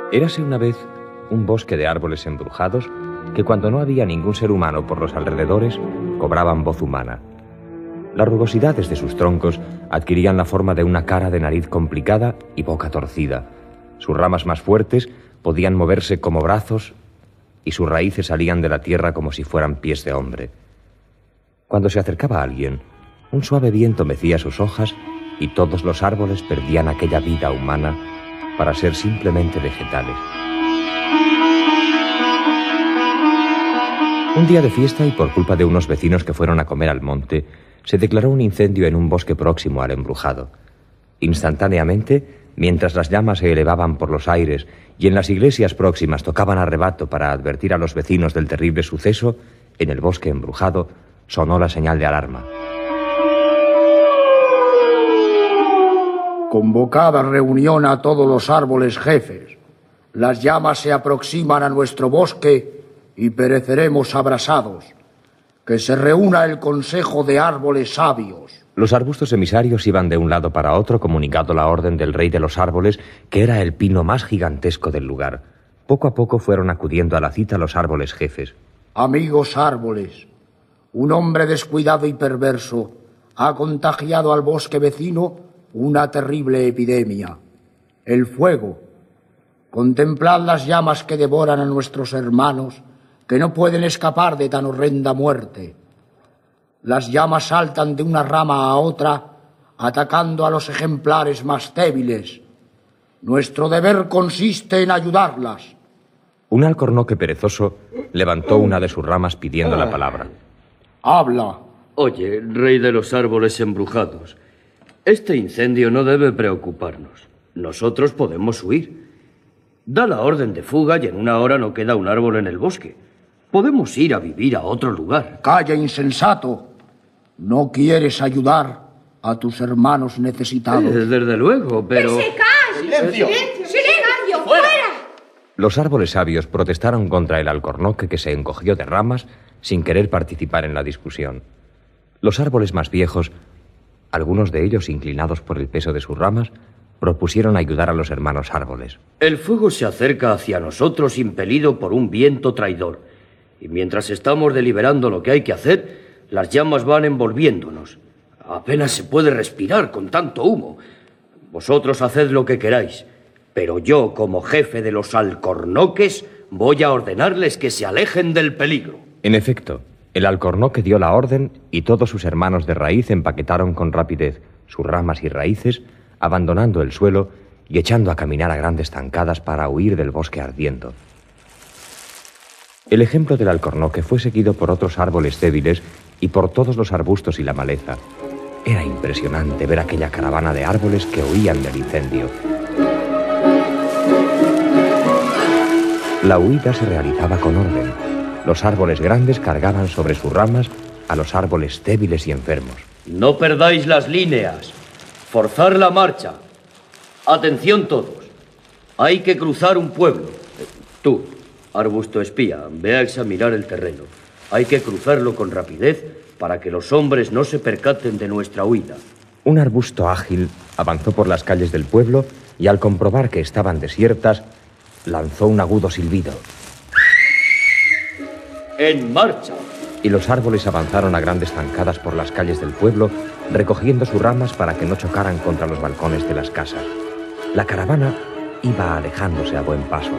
Érase una vez un bosque de árboles embrujados que, cuando no había ningún ser humano por los alrededores, cobraban voz humana. Las rugosidades de sus troncos adquirían la forma de una cara de nariz complicada y boca torcida. Sus ramas más fuertes podían moverse como brazos y sus raíces salían de la tierra como si fueran pies de hombre. Cuando se acercaba a alguien, un suave viento mecía sus hojas y todos los árboles perdían aquella vida humana para ser simplemente vegetales. Un día de fiesta, y por culpa de unos vecinos que fueron a comer al monte, se declaró un incendio en un bosque próximo al embrujado. Instantáneamente, mientras las llamas se elevaban por los aires y en las iglesias próximas tocaban a rebato para advertir a los vecinos del terrible suceso, en el bosque embrujado sonó la señal de alarma. Convocada reunión a todos los árboles jefes. Las llamas se aproximan a nuestro bosque y pereceremos abrasados. Que se reúna el consejo de árboles sabios. Los arbustos emisarios iban de un lado para otro comunicando la orden del rey de los árboles, que era el pino más gigantesco del lugar. Poco a poco fueron acudiendo a la cita los árboles jefes. Amigos árboles, un hombre descuidado y perverso ha contagiado al bosque vecino una terrible epidemia. El fuego. Contemplad las llamas que devoran a nuestros hermanos, que no pueden escapar de tan horrenda muerte. Las llamas saltan de una rama a otra, atacando a los ejemplares más débiles. Nuestro deber consiste en ayudarlas. Un alcornoque perezoso levantó una de sus ramas pidiendo la palabra. Habla. Oye, rey de los árboles embrujados, este incendio no debe preocuparnos. Nosotros podemos huir. Da la orden de fuga y en una hora no queda un árbol en el bosque. Podemos ir a vivir a otro lugar. Calla, insensato. ¿No quieres ayudar a tus hermanos necesitados? Desde luego, pero... ¡Que se calle! ¡Silencio! ¡Silencio! ¡Fuera! Los árboles sabios protestaron contra el alcornoque, que se encogió de ramas sin querer participar en la discusión. Los árboles más viejos, algunos de ellos inclinados por el peso de sus ramas, propusieron ayudar a los hermanos árboles. El fuego se acerca hacia nosotros impelido por un viento traidor. Y mientras estamos deliberando lo que hay que hacer, las llamas van envolviéndonos. Apenas se puede respirar con tanto humo. Vosotros haced lo que queráis, pero yo, como jefe de los alcornoques, voy a ordenarles que se alejen del peligro. En efecto, el alcornoque dio la orden y todos sus hermanos de raíz empaquetaron con rapidez sus ramas y raíces, abandonando el suelo y echando a caminar a grandes zancadas para huir del bosque ardiendo. El ejemplo del alcornoque fue seguido por otros árboles débiles y por todos los arbustos y la maleza. Era impresionante ver aquella caravana de árboles que huían del incendio. La huida se realizaba con orden. Los árboles grandes cargaban sobre sus ramas a los árboles débiles y enfermos. No perdáis las líneas. Forzar la marcha. Atención todos. Hay que cruzar un pueblo. Tú, arbusto espía, ve a examinar el terreno. Hay que cruzarlo con rapidez para que los hombres no se percaten de nuestra huida. Un arbusto ágil avanzó por las calles del pueblo y, al comprobar que estaban desiertas, lanzó un agudo silbido. ¡En marcha! Y los árboles avanzaron a grandes zancadas por las calles del pueblo, recogiendo sus ramas para que no chocaran contra los balcones de las casas. La caravana iba alejándose a buen paso.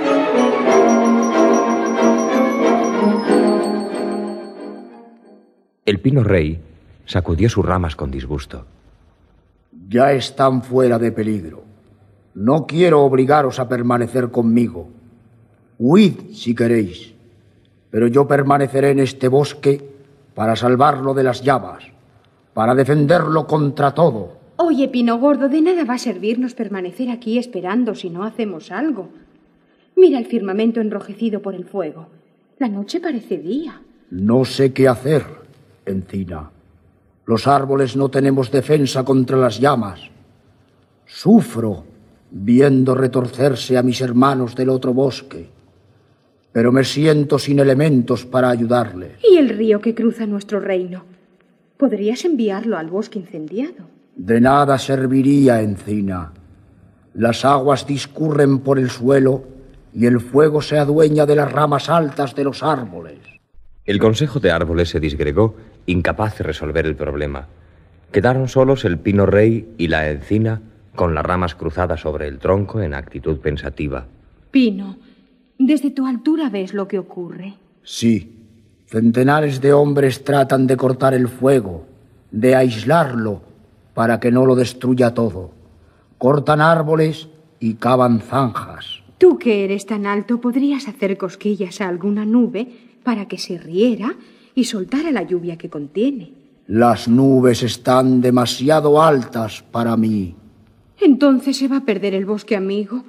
El pino rey sacudió sus ramas con disgusto. Ya están fuera de peligro. No quiero obligaros a permanecer conmigo. Huid si queréis, pero yo permaneceré en este bosque para salvarlo de las llamas, para defenderlo contra todo. Oye, Pino Gordo, de nada va a servirnos permanecer aquí esperando si no hacemos algo. Mira el firmamento enrojecido por el fuego. La noche parece día. No sé qué hacer, Encina. Los árboles no tenemos defensa contra las llamas. Sufro viendo retorcerse a mis hermanos del otro bosque, pero me siento sin elementos para ayudarles. ¿Y el río que cruza nuestro reino? ¿Podrías enviarlo al bosque incendiado? De nada serviría, Encina. Las aguas discurren por el suelo y el fuego se adueña de las ramas altas de los árboles. El consejo de árboles se disgregó, incapaz de resolver el problema. Quedaron solos el pino rey y la encina, con las ramas cruzadas sobre el tronco en actitud pensativa. Pino, desde tu altura ves lo que ocurre. Sí, centenares de hombres tratan de cortar el fuego, de aislarlo, para que no lo destruya todo. Cortan árboles y cavan zanjas. Tú que eres tan alto podrías hacer cosquillas a alguna nube para que se riera y soltara la lluvia que contiene. Las nubes están demasiado altas para mí. Entonces se va a perder el bosque, amigo.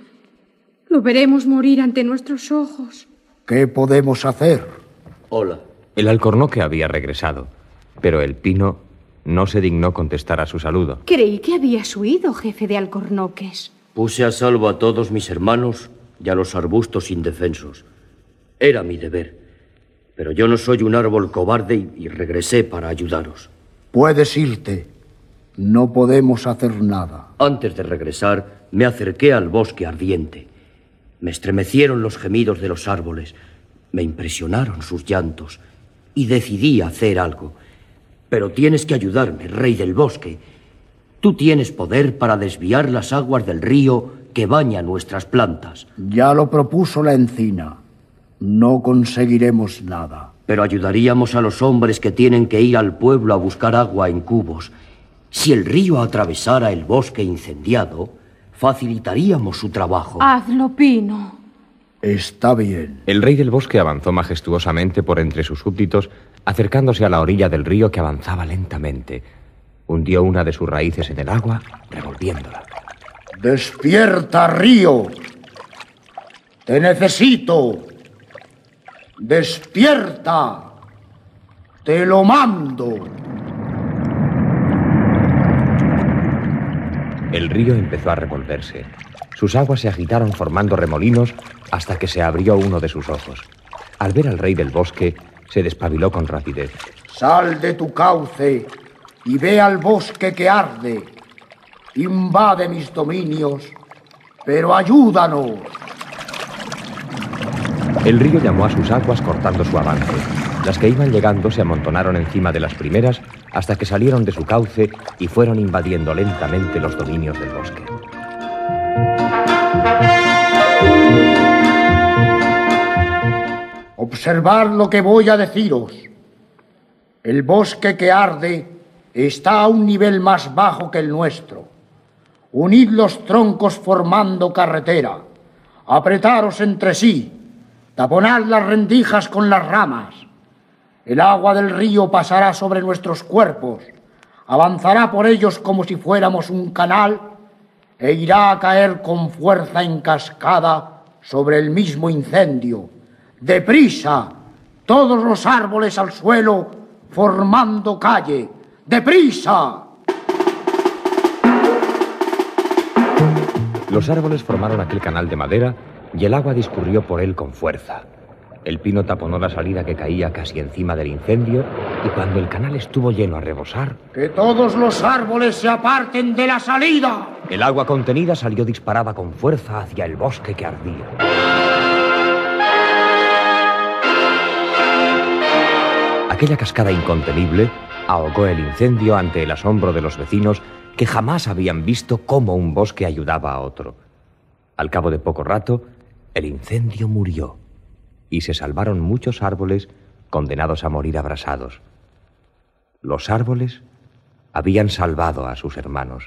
Lo veremos morir ante nuestros ojos. ¿Qué podemos hacer? Hola. El alcornoque había regresado, pero el pino no se dignó contestar a su saludo. Creí que habías huido, jefe de alcornoques. Puse a salvo a todos mis hermanos y a los arbustos indefensos. Era mi deber. Pero yo no soy un árbol cobarde y regresé para ayudaros. Puedes irte. No podemos hacer nada. Antes de regresar, me acerqué al bosque ardiente. Me estremecieron los gemidos de los árboles, me impresionaron sus llantos y decidí hacer algo. Pero tienes que ayudarme, rey del bosque. Tú tienes poder para desviar las aguas del río que baña nuestras plantas. Ya lo propuso la encina. No conseguiremos nada. Pero ayudaríamos a los hombres que tienen que ir al pueblo a buscar agua en cubos. Si el río atravesara el bosque incendiado, facilitaríamos su trabajo. Hazlo, Pino. Está bien. El rey del bosque avanzó majestuosamente por entre sus súbditos, acercándose a la orilla del río que avanzaba lentamente. Hundió una de sus raíces en el agua, revolviéndola. ¡Despierta, río! ¡Te necesito! ¡Despierta! ¡Te lo mando! El río empezó a revolverse. Sus aguas se agitaron formando remolinos hasta que se abrió uno de sus ojos. Al ver al rey del bosque, se despabiló con rapidez. Sal de tu cauce y ve al bosque que arde. Invade mis dominios, pero ayúdanos. El río llamó a sus aguas cortando su avance. Las que iban llegando se amontonaron encima de las primeras hasta que salieron de su cauce y fueron invadiendo lentamente los dominios del bosque. Observad lo que voy a deciros. El bosque que arde está a un nivel más bajo que el nuestro. Unid los troncos formando carretera. Apretaros entre sí. Taponad las rendijas con las ramas. El agua del río pasará sobre nuestros cuerpos, avanzará por ellos como si fuéramos un canal e irá a caer con fuerza en cascada sobre el mismo incendio. ¡Deprisa! Todos los árboles al suelo, formando calle. ¡Deprisa! Los árboles formaron aquel canal de madera y el agua discurrió por él con fuerza. El pino taponó la salida que caía casi encima del incendio y cuando el canal estuvo lleno a rebosar... ¡Que todos los árboles se aparten de la salida! El agua contenida salió disparada con fuerza hacia el bosque que ardía. Aquella cascada incontenible ahogó el incendio ante el asombro de los vecinos que jamás habían visto cómo un bosque ayudaba a otro. Al cabo de poco rato, el incendio murió y se salvaron muchos árboles condenados a morir abrasados. Los árboles habían salvado a sus hermanos.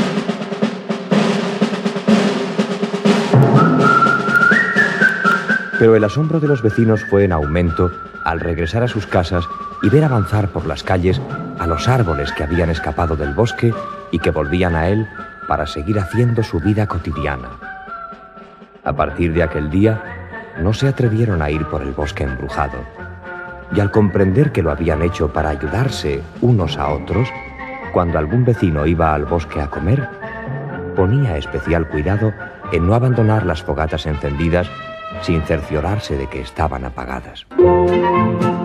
Pero el asombro de los vecinos fue en aumento al regresar a sus casas y ver avanzar por las calles a los árboles que habían escapado del bosque y que volvían a él para seguir haciendo su vida cotidiana. A partir de aquel día, no se atrevieron a ir por el bosque embrujado. Y al comprender que lo habían hecho para ayudarse unos a otros, cuando algún vecino iba al bosque a comer, ponía especial cuidado en no abandonar las fogatas encendidas sin cerciorarse de que estaban apagadas.